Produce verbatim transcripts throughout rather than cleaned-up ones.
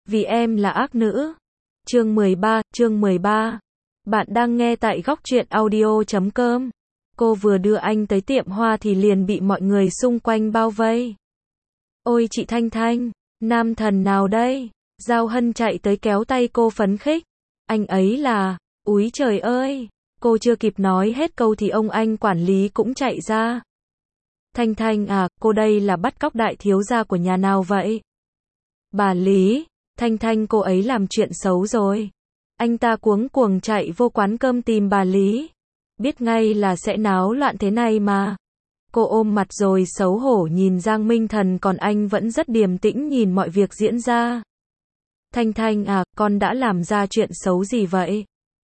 vì em là ác nữ. Chương mười ba, chương mười ba. Bạn đang nghe tại góc truyện audio chấm com. Cô vừa đưa anh tới tiệm hoa thì liền bị mọi người xung quanh bao vây. Ôi chị Thanh Thanh, nam thần nào đây? Giao Hân chạy tới kéo tay cô phấn khích. Anh ấy là, úi trời ơi, cô chưa kịp nói hết câu thì ông anh quản lý cũng chạy ra. Thanh Thanh à, cô đây là bắt cóc đại thiếu gia của nhà nào vậy? Bà Lý, Thanh Thanh cô ấy làm chuyện xấu rồi. Anh ta cuống cuồng chạy vô quán cơm tìm bà Lý. Biết ngay là sẽ náo loạn thế này mà. Cô ôm mặt rồi xấu hổ nhìn Giang Minh Thần, còn anh vẫn rất điềm tĩnh nhìn mọi việc diễn ra. Thanh Thanh à, con đã làm ra chuyện xấu gì vậy?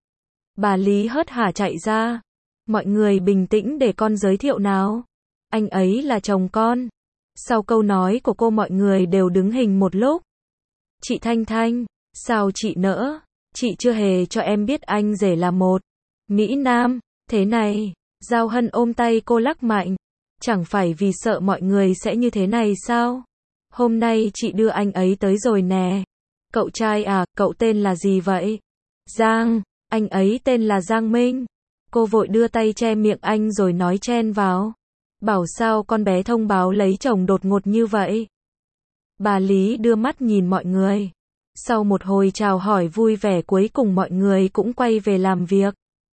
Bà Lý hớt hả chạy ra. Mọi người bình tĩnh để con giới thiệu nào. Anh ấy là chồng con. Sau câu nói của cô mọi người đều đứng hình một lúc. Chị Thanh Thanh, sao chị nỡ? Chị chưa hề cho em biết anh rể là một Mỹ Nam. Thế này, Giao Hân ôm tay cô lắc mạnh. Chẳng phải vì sợ mọi người sẽ như thế này sao? Hôm nay chị đưa anh ấy tới rồi nè. Cậu trai à, cậu tên là gì vậy? Giang, anh ấy tên là Giang Minh. Cô vội đưa tay che miệng anh rồi nói chen vào. Bảo sao con bé thông báo lấy chồng đột ngột như vậy? Bà Lý đưa mắt nhìn mọi người. Sau một hồi chào hỏi vui vẻ cuối cùng mọi người cũng quay về làm việc.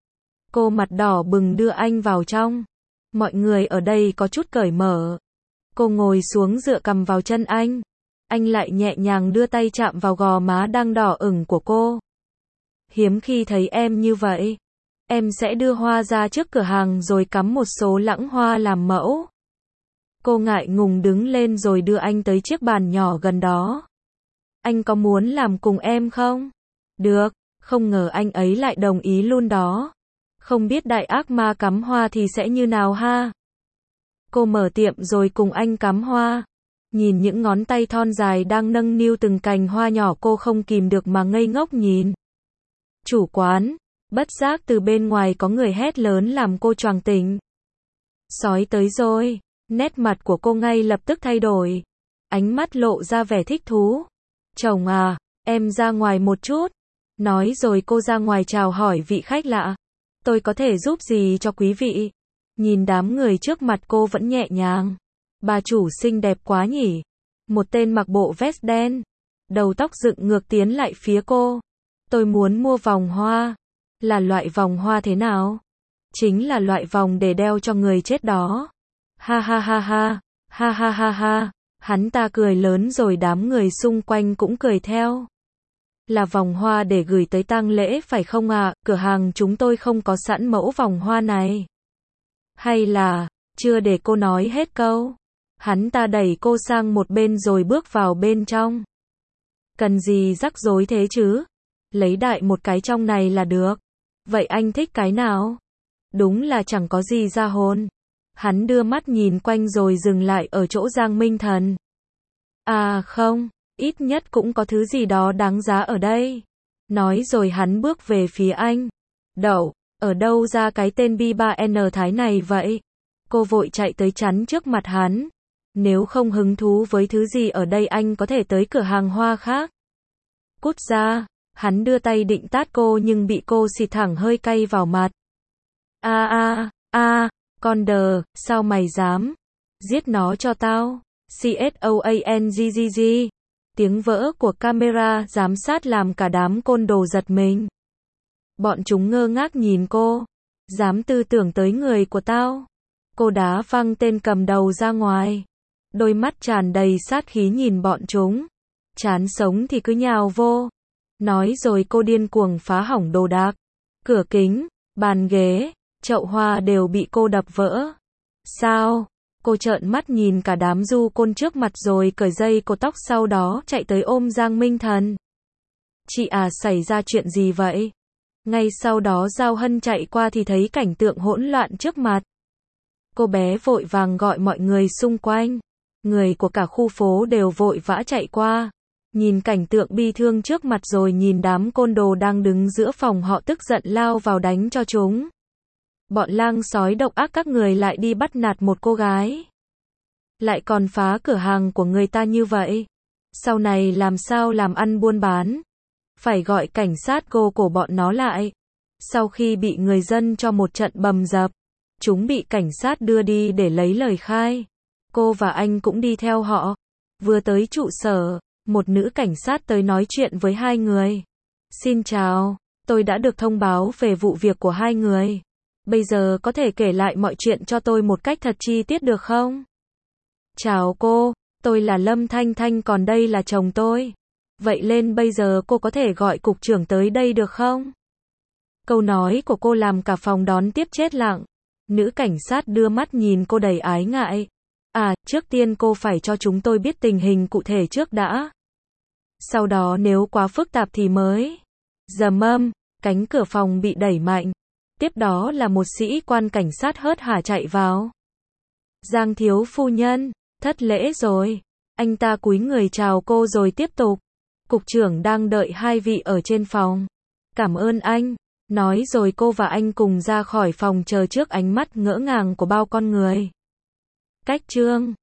Cô mặt đỏ bừng đưa anh vào trong. Mọi người ở đây có chút cởi mở. Cô ngồi xuống dựa cằm vào chân anh. Anh lại nhẹ nhàng đưa tay chạm vào gò má đang đỏ ửng của cô. Hiếm khi thấy em như vậy. Em sẽ đưa hoa ra trước cửa hàng rồi cắm một số lẵng hoa làm mẫu. Cô ngại ngùng đứng lên rồi đưa anh tới chiếc bàn nhỏ gần đó. Anh có muốn làm cùng em không? Được, không ngờ anh ấy lại đồng ý luôn đó. Không biết đại ác ma cắm hoa thì sẽ như nào ha? Cô mở tiệm rồi cùng anh cắm hoa. Nhìn những ngón tay thon dài đang nâng niu từng cành hoa nhỏ, cô không kìm được mà ngây ngốc nhìn. Chủ quán, bất giác từ bên ngoài có người hét lớn làm cô choàng tỉnh. Sói tới rồi. Nét mặt của cô ngay lập tức thay đổi. Ánh mắt lộ ra vẻ thích thú. Chồng à, em ra ngoài một chút. Nói rồi cô ra ngoài chào hỏi vị khách lạ. Tôi có thể giúp gì cho quý vị? Nhìn đám người trước mặt cô vẫn nhẹ nhàng. Bà chủ xinh đẹp quá nhỉ. Một tên mặc bộ vest đen. Đầu tóc dựng ngược tiến lại phía cô. Tôi muốn mua vòng hoa. Là loại vòng hoa thế nào? Chính là loại vòng để đeo cho người chết đó. Ha ha ha ha, ha ha ha ha, hắn ta cười lớn rồi đám người xung quanh cũng cười theo. Là vòng hoa để gửi tới tang lễ phải không ạ? À? Cửa hàng chúng tôi không có sẵn mẫu vòng hoa này. Hay là, chưa để cô nói hết câu. Hắn ta đẩy cô sang một bên rồi bước vào bên trong. Cần gì rắc rối thế chứ? Lấy đại một cái trong này là được. Vậy anh thích cái nào? Đúng là chẳng có gì ra hồn. Hắn đưa mắt nhìn quanh rồi dừng lại ở chỗ Giang Minh Thần. À không, ít nhất cũng có thứ gì đó đáng giá ở đây. Nói rồi hắn bước về phía anh. Đậu, ở đâu ra cái tên B ba N Thái này vậy? Cô vội chạy tới chắn trước mặt hắn. Nếu không hứng thú với thứ gì ở đây anh có thể tới cửa hàng hoa khác. Cút ra, hắn đưa tay định tát cô nhưng bị cô xịt thẳng hơi cay vào mặt. A a a. Con đờ, sao mày dám? Giết nó cho tao. C S O A N G G G. Tiếng vỡ của camera giám sát làm cả đám côn đồ giật mình. Bọn chúng ngơ ngác nhìn cô. Dám tư tưởng tới người của tao. Cô đá văng tên cầm đầu ra ngoài. Đôi mắt tràn đầy sát khí nhìn bọn chúng. Chán sống thì cứ nhào vô. Nói rồi cô điên cuồng phá hỏng đồ đạc. Cửa kính, bàn ghế, chậu hoa đều bị cô đập vỡ. Sao? Cô trợn mắt nhìn cả đám du côn trước mặt rồi cởi dây cột tóc, sau đó chạy tới ôm Giang Minh Thần. Chị à, xảy ra chuyện gì vậy? Ngay sau đó Giao Hân chạy qua thì thấy cảnh tượng hỗn loạn trước mặt. Cô bé vội vàng gọi mọi người xung quanh. Người của cả khu phố đều vội vã chạy qua. Nhìn cảnh tượng bi thương trước mặt rồi nhìn đám côn đồ đang đứng giữa phòng, họ tức giận lao vào đánh cho chúng. Bọn lang sói độc ác các người lại đi bắt nạt một cô gái. Lại còn phá cửa hàng của người ta như vậy. Sau này làm sao làm ăn buôn bán? Phải gọi cảnh sát gô cổ bọn nó lại. Sau khi bị người dân cho một trận bầm dập, chúng bị cảnh sát đưa đi để lấy lời khai. Cô và anh cũng đi theo họ. Vừa tới trụ sở, một nữ cảnh sát tới nói chuyện với hai người. Xin chào, tôi đã được thông báo về vụ việc của hai người. Bây giờ có thể kể lại mọi chuyện cho tôi một cách thật chi tiết được không? Chào cô, tôi là Lâm Thanh Thanh còn đây là chồng tôi. Vậy nên bây giờ cô có thể gọi cục trưởng tới đây được không? Câu nói của cô làm cả phòng đón tiếp chết lặng. Nữ cảnh sát đưa mắt nhìn cô đầy ái ngại. À, trước tiên cô phải cho chúng tôi biết tình hình cụ thể trước đã. Sau đó nếu quá phức tạp thì mới. Dầm âm, cánh cửa phòng bị đẩy mạnh. Tiếp đó là một sĩ quan cảnh sát hớt hải chạy vào. Giang thiếu phu nhân, thất lễ rồi. Anh ta cúi người chào cô rồi tiếp tục. Cục trưởng đang đợi hai vị ở trên phòng. Cảm ơn anh. Nói rồi cô và anh cùng ra khỏi phòng chờ trước ánh mắt ngỡ ngàng của bao con người. Cách chương